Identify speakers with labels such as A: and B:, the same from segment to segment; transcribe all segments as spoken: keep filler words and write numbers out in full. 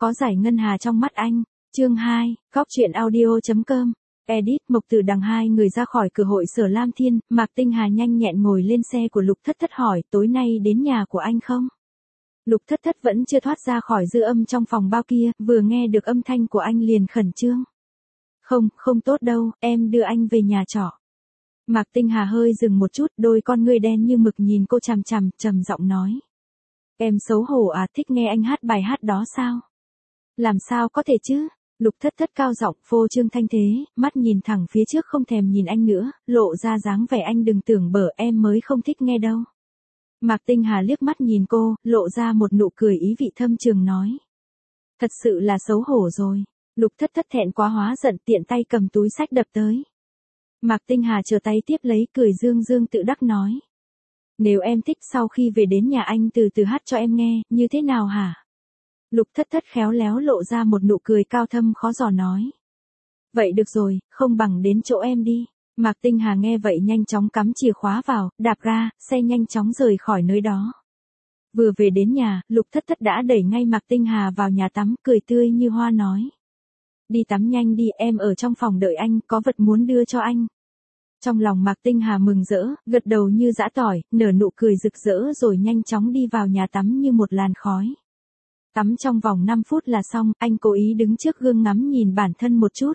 A: có giải ngân hà trong mắt anh. Chương hai, Góc truyện audio chấm com. Edit, Mộc Tử Đằng hai người ra khỏi cửa hội Sở Lam Thiên, Mạc Tinh Hà nhanh nhẹn ngồi lên xe của Lục Thất Thất hỏi, tối nay đến nhà của anh không? Lục Thất Thất vẫn chưa thoát ra khỏi dư âm trong phòng bao kia, vừa nghe được âm thanh của anh liền khẩn trương. Không, không tốt đâu, em đưa anh về nhà trọ. Mạc Tinh Hà hơi dừng một chút, đôi con ngươi đen như mực nhìn cô chằm chằm, trầm giọng nói. Em xấu hổ à, thích nghe anh hát bài hát đó sao? Làm sao có thể chứ? Lục Thất Thất cao giọng, phô trương thanh thế, mắt nhìn thẳng phía trước không thèm nhìn anh nữa, lộ ra dáng vẻ anh đừng tưởng bở, em mới không thích nghe đâu. Mạc Tinh Hà liếc mắt nhìn cô, lộ ra một nụ cười ý vị thâm trường nói. Thật sự là xấu hổ rồi. Lục Thất Thất thẹn quá hóa giận, tiện tay cầm túi xách đập tới. Mạc Tinh Hà chờ tay tiếp lấy, cười dương dương tự đắc nói. Nếu em thích sau khi về đến nhà anh từ từ hát cho em nghe, như thế nào hả? Lục Thất Thất khéo léo lộ ra một nụ cười cao thâm khó dò nói. Vậy được rồi, không bằng đến chỗ em đi. Mạc Tinh Hà nghe vậy nhanh chóng cắm chìa khóa vào, đạp ga, xe nhanh chóng rời khỏi nơi đó. Vừa về đến nhà, Lục Thất Thất đã đẩy ngay Mạc Tinh Hà vào nhà tắm, cười tươi như hoa nói. Đi tắm nhanh đi, em ở trong phòng đợi anh, có vật muốn đưa cho anh. Trong lòng Mạc Tinh Hà mừng rỡ, gật đầu như giã tỏi, nở nụ cười rực rỡ rồi nhanh chóng đi vào nhà tắm như một làn khói. Tắm trong vòng năm phút là xong, anh cố ý đứng trước gương ngắm nhìn bản thân một chút.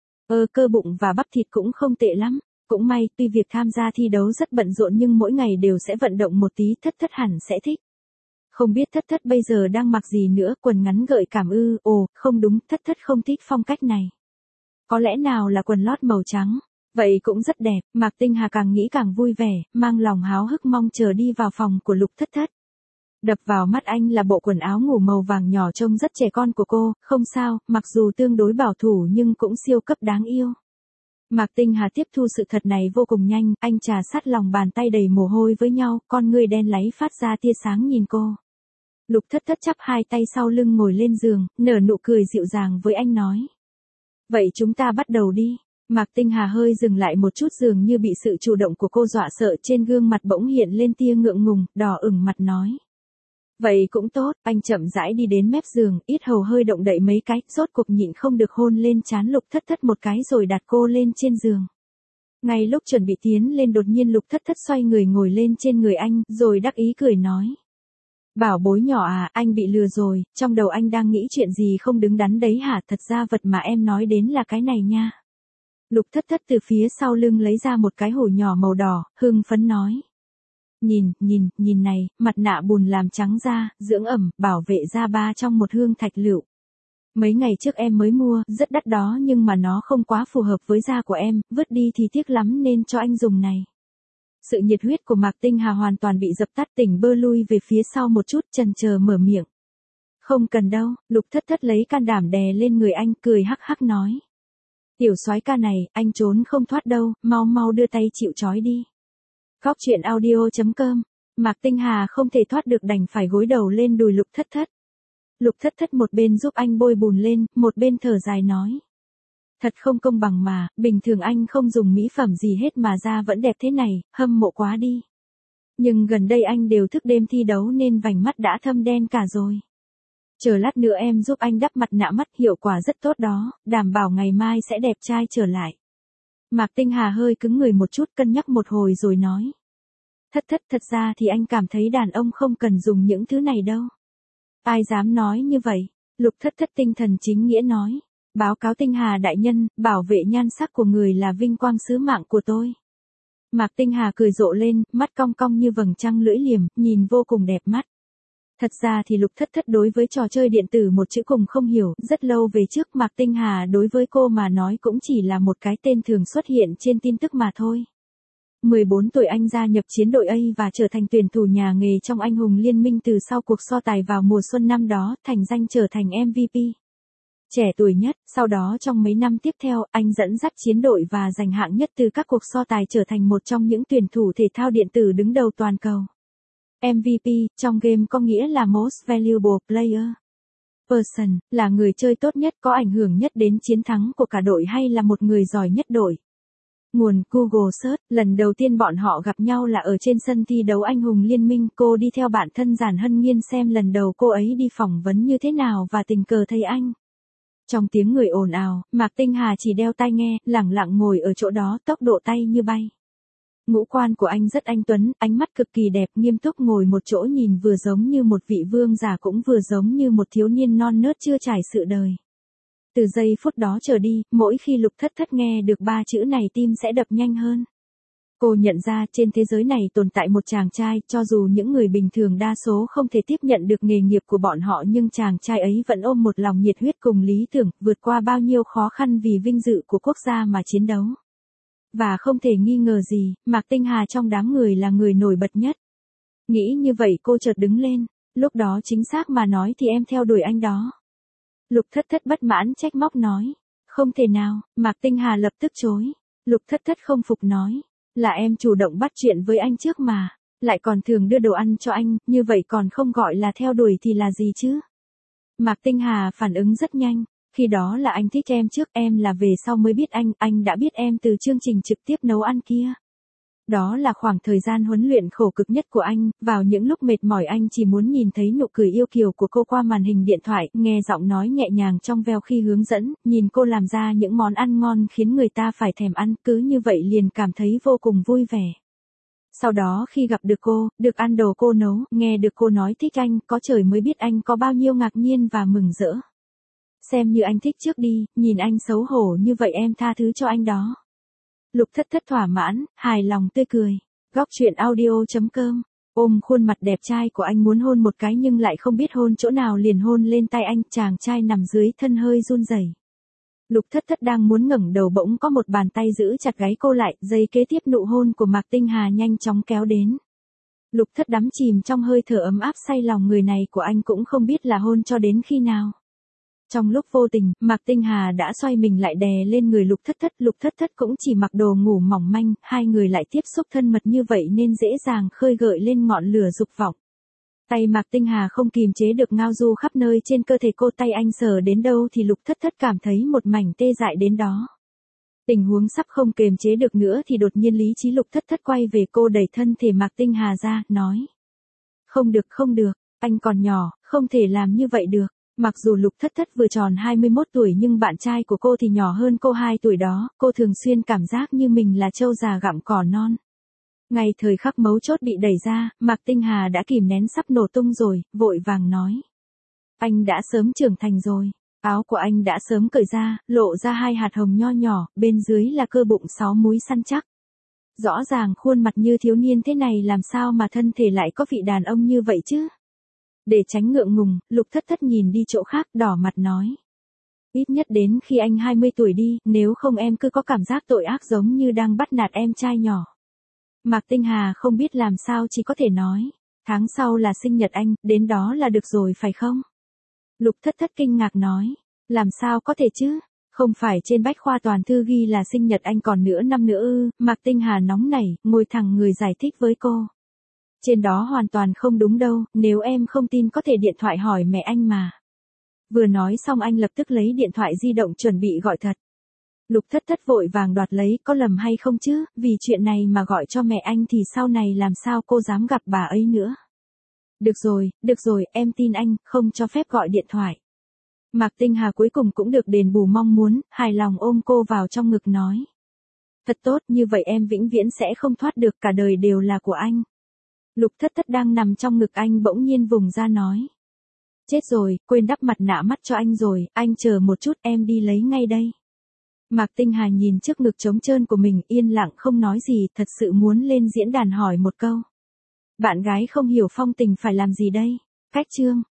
A: Ơ cơ bụng và bắp thịt cũng không tệ lắm, cũng may, tuy việc tham gia thi đấu rất bận rộn nhưng mỗi ngày đều sẽ vận động một tí, Thất Thất hẳn sẽ thích. Không biết Thất Thất bây giờ đang mặc gì nữa, quần ngắn gợi cảm ư, ồ, không đúng, Thất Thất không thích phong cách này. Có lẽ nào là quần lót màu trắng, vậy cũng rất đẹp, Mạc Tinh Hà càng nghĩ càng vui vẻ, mang lòng háo hức mong chờ đi vào phòng của Lục Thất Thất. Đập vào mắt anh là bộ quần áo ngủ màu vàng nhỏ trông rất trẻ con của cô, không sao, mặc dù tương đối bảo thủ nhưng cũng siêu cấp đáng yêu. Mạc Tinh Hà tiếp thu sự thật này vô cùng nhanh, anh trà sát lòng bàn tay đầy mồ hôi với nhau, con ngươi đen láy phát ra tia sáng nhìn cô. Lục Thất Thất chắp hai tay sau lưng ngồi lên giường, nở nụ cười dịu dàng với anh nói. Vậy chúng ta bắt đầu đi. Mạc Tinh Hà hơi dừng lại một chút dường như bị sự chủ động của cô dọa sợ, trên gương mặt bỗng hiện lên tia ngượng ngùng, đỏ ửng mặt nói. Vậy cũng tốt, anh chậm rãi đi đến mép giường, yết hầu hơi động đậy mấy cái, rốt cuộc nhịn không được hôn lên trán Lục Thất Thất một cái rồi đặt cô lên trên giường. Ngay lúc chuẩn bị tiến lên đột nhiên Lục Thất Thất xoay người ngồi lên trên người anh, rồi đắc ý cười nói. Bảo bối nhỏ à, anh bị lừa rồi, trong đầu anh đang nghĩ chuyện gì không đứng đắn đấy hả, thật ra vật mà em nói đến là cái này nha. Lục Thất Thất từ phía sau lưng lấy ra một cái hổ nhỏ màu đỏ, hưng phấn nói. Nhìn, nhìn, nhìn này, mặt nạ bùn làm trắng da, dưỡng ẩm, bảo vệ da ba trong một hương thạch lựu. Mấy ngày trước em mới mua, rất đắt đó nhưng mà nó không quá phù hợp với da của em, vứt đi thì tiếc lắm nên cho anh dùng này. Sự nhiệt huyết của Mạc Tinh Hà hoàn toàn bị dập tắt, tỉnh bơ lui về phía sau một chút, chần chờ mở miệng. Không cần đâu, Lục Thất Thất lấy can đảm đè lên người anh, cười hắc hắc nói. Tiểu soái ca này, anh trốn không thoát đâu, mau mau đưa tay chịu trói đi. Góc truyện audio chấm com. Mạc Tinh Hà không thể thoát được đành phải gối đầu lên đùi Lục Thất Thất. Lục Thất Thất một bên giúp anh bôi bùn lên, một bên thở dài nói. Thật không công bằng mà, bình thường anh không dùng mỹ phẩm gì hết mà da vẫn đẹp thế này, hâm mộ quá đi. Nhưng gần đây anh đều thức đêm thi đấu nên vành mắt đã thâm đen cả rồi. Chờ lát nữa em giúp anh đắp mặt nạ mắt, hiệu quả rất tốt đó, đảm bảo ngày mai sẽ đẹp trai trở lại. Mạc Tinh Hà hơi cứng người một chút, cân nhắc một hồi rồi nói. Thất Thất, thật ra thì anh cảm thấy đàn ông không cần dùng những thứ này đâu. Ai dám nói như vậy? Lục Thất Thất tinh thần chính nghĩa nói. Báo cáo Tinh Hà đại nhân, bảo vệ nhan sắc của người là vinh quang sứ mạng của tôi. Mạc Tinh Hà cười rộ lên, mắt cong cong như vầng trăng lưỡi liềm, nhìn vô cùng đẹp mắt. Thật ra thì Lục Thất Thất đối với trò chơi điện tử một chữ cùng không hiểu, rất lâu về trước Mạc Tinh Hà đối với cô mà nói cũng chỉ là một cái tên thường xuất hiện trên tin tức mà thôi. mười bốn tuổi anh gia nhập chiến đội A và trở thành tuyển thủ nhà nghề trong anh hùng liên minh từ sau cuộc so tài vào mùa xuân năm đó, thành danh trở thành em vê pê. Trẻ tuổi nhất, sau đó trong mấy năm tiếp theo, anh dẫn dắt chiến đội và giành hạng nhất từ các cuộc so tài trở thành một trong những tuyển thủ thể thao điện tử đứng đầu toàn cầu. em vê pê, trong game có nghĩa là Most Valuable Player Person, là người chơi tốt nhất có ảnh hưởng nhất đến chiến thắng của cả đội hay là một người giỏi nhất đội. Nguồn Google Search, lần đầu tiên bọn họ gặp nhau là ở trên sân thi đấu anh hùng liên minh, cô đi theo bạn thân Giản Hân Nhiên xem lần đầu cô ấy đi phỏng vấn như thế nào và tình cờ thấy anh. Trong tiếng người ồn ào, Mạc Tinh Hà chỉ đeo tai nghe, lẳng lặng ngồi ở chỗ đó, tốc độ tay như bay. Ngũ quan của anh rất anh tuấn, ánh mắt cực kỳ đẹp, nghiêm túc ngồi một chỗ nhìn vừa giống như một vị vương giả cũng vừa giống như một thiếu niên non nớt chưa trải sự đời. Từ giây phút đó trở đi, mỗi khi Lục Thất Thất nghe được ba chữ này tim sẽ đập nhanh hơn. Cô nhận ra trên thế giới này tồn tại một chàng trai, cho dù những người bình thường đa số không thể tiếp nhận được nghề nghiệp của bọn họ nhưng chàng trai ấy vẫn ôm một lòng nhiệt huyết cùng lý tưởng, vượt qua bao nhiêu khó khăn vì vinh dự của quốc gia mà chiến đấu. Và không thể nghi ngờ gì, Mạc Tinh Hà trong đám người là người nổi bật nhất. Nghĩ như vậy cô chợt đứng lên, lúc đó chính xác mà nói thì em theo đuổi anh đó. Lục Thất Thất bất mãn trách móc nói. Không thể nào, Mạc Tinh Hà lập tức chối. Lục Thất Thất không phục nói. Là em chủ động bắt chuyện với anh trước mà. Lại còn thường đưa đồ ăn cho anh, như vậy còn không gọi là theo đuổi thì là gì chứ? Mạc Tinh Hà phản ứng rất nhanh. Khi đó là anh thích em trước, em là về sau mới biết anh, anh đã biết em từ chương trình trực tiếp nấu ăn kia. Đó là khoảng thời gian huấn luyện khổ cực nhất của anh, vào những lúc mệt mỏi anh chỉ muốn nhìn thấy nụ cười yêu kiều của cô qua màn hình điện thoại, nghe giọng nói nhẹ nhàng trong veo khi hướng dẫn, nhìn cô làm ra những món ăn ngon khiến người ta phải thèm ăn, cứ như vậy liền cảm thấy vô cùng vui vẻ. Sau đó khi gặp được cô, được ăn đồ cô nấu, nghe được cô nói thích anh, có trời mới biết anh có bao nhiêu ngạc nhiên và mừng rỡ. Xem như anh thích trước đi, nhìn anh xấu hổ như vậy em tha thứ cho anh đó. Lục Thất Thất thỏa mãn, hài lòng tươi cười. Góc truyện audio chấm com. Ôm khuôn mặt đẹp trai của anh muốn hôn một cái nhưng lại không biết hôn chỗ nào liền hôn lên tay anh, chàng trai nằm dưới thân hơi run rẩy. Lục Thất Thất đang muốn ngẩng đầu bỗng có một bàn tay giữ chặt gáy cô lại, giây kế tiếp nụ hôn của Mạc Tinh Hà nhanh chóng kéo đến. Lục Thất đắm chìm trong hơi thở ấm áp say lòng người này của anh cũng không biết là hôn cho đến khi nào. Trong lúc vô tình, Mạc Tinh Hà đã xoay mình lại đè lên người Lục Thất Thất, Lục Thất Thất cũng chỉ mặc đồ ngủ mỏng manh, hai người lại tiếp xúc thân mật như vậy nên dễ dàng khơi gợi lên ngọn lửa dục vọng. Tay Mạc Tinh Hà không kìm chế được ngao du khắp nơi trên cơ thể cô, tay anh sờ đến đâu thì Lục Thất Thất cảm thấy một mảnh tê dại đến đó. Tình huống sắp không kềm chế được nữa thì đột nhiên lý trí Lục Thất Thất quay về, cô đẩy thân thể Mạc Tinh Hà ra, nói. Không được không được, anh còn nhỏ, không thể làm như vậy được. Mặc dù Lục Thất Thất vừa tròn hai mươi mốt tuổi nhưng bạn trai của cô thì nhỏ hơn cô hai tuổi đó, cô thường xuyên cảm giác như mình là trâu già gặm cỏ non. Ngay thời khắc mấu chốt bị đẩy ra, Mạc Tinh Hà đã kìm nén sắp nổ tung rồi, vội vàng nói. Anh đã sớm trưởng thành rồi, áo của anh đã sớm cởi ra, lộ ra hai hạt hồng nho nhỏ, bên dưới là cơ bụng sáu múi săn chắc. Rõ ràng khuôn mặt như thiếu niên thế này làm sao mà thân thể lại có vị đàn ông như vậy chứ? Để tránh ngượng ngùng, Lục Thất Thất nhìn đi chỗ khác, đỏ mặt nói. Ít nhất đến khi anh hai mươi tuổi đi, nếu không em cứ có cảm giác tội ác giống như đang bắt nạt em trai nhỏ. Mạc Tinh Hà không biết làm sao chỉ có thể nói. Tháng sau là sinh nhật anh, đến đó là được rồi phải không? Lục Thất Thất kinh ngạc nói. Làm sao có thể chứ? Không phải trên bách khoa toàn thư ghi là sinh nhật anh còn nửa năm nữa ư? Mạc Tinh Hà nóng nảy, ngồi thẳng người giải thích với cô. Trên đó hoàn toàn không đúng đâu, nếu em không tin có thể điện thoại hỏi mẹ anh mà. Vừa nói xong anh lập tức lấy điện thoại di động chuẩn bị gọi thật. Lục Thất Thất vội vàng đoạt lấy, có lầm hay không chứ, vì chuyện này mà gọi cho mẹ anh thì sau này làm sao cô dám gặp bà ấy nữa. Được rồi, được rồi, em tin anh, không cho phép gọi điện thoại. Mạc Tinh Hà cuối cùng cũng được đền bù mong muốn, hài lòng ôm cô vào trong ngực nói. Thật tốt, như vậy em vĩnh viễn sẽ không thoát được, cả đời đều là của anh. Lục Thất Thất đang nằm trong ngực anh bỗng nhiên vùng ra nói. Chết rồi, quên đắp mặt nạ mắt cho anh rồi, anh chờ một chút em đi lấy ngay đây. Mạc Tinh Hà nhìn trước ngực trống trơn của mình yên lặng không nói gì, thật sự muốn lên diễn đàn hỏi một câu. Bạn gái không hiểu phong tình phải làm gì đây? Cách chương.